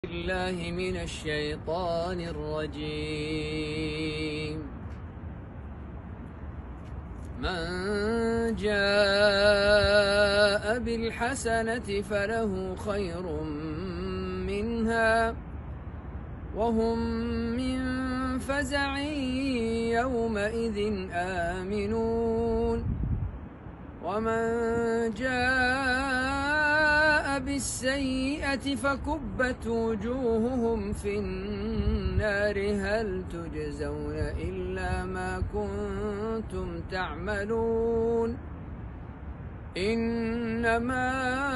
بالله من الشيطان الرجيم. من جاء بالحسنة فله خير منها وهم من فزع يومئذ آمنون. ومن جاء بالسيئة فكبت وجوههم في النار هل تجزون إلا ما كنتم تعملون. إنما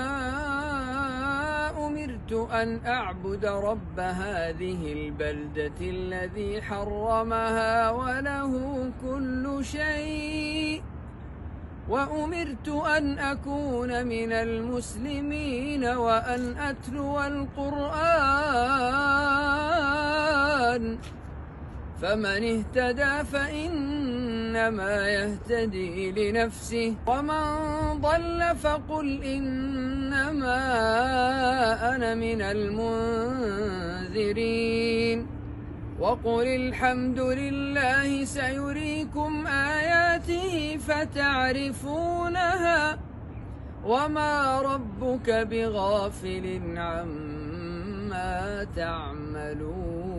أمرت أن أعبد رب هذه البلدة الذي حرمها وله كل شيء وأمرت أن أكون من المسلمين وأن أتلو القرآن. فمن اهتدى فإنما يهتدي لنفسه ومن ضل فقل إنما أنا من المنذرين. وقل الحمد لله سيريكم آياته فتعرفونها وما ربك بغافل عما تعملون.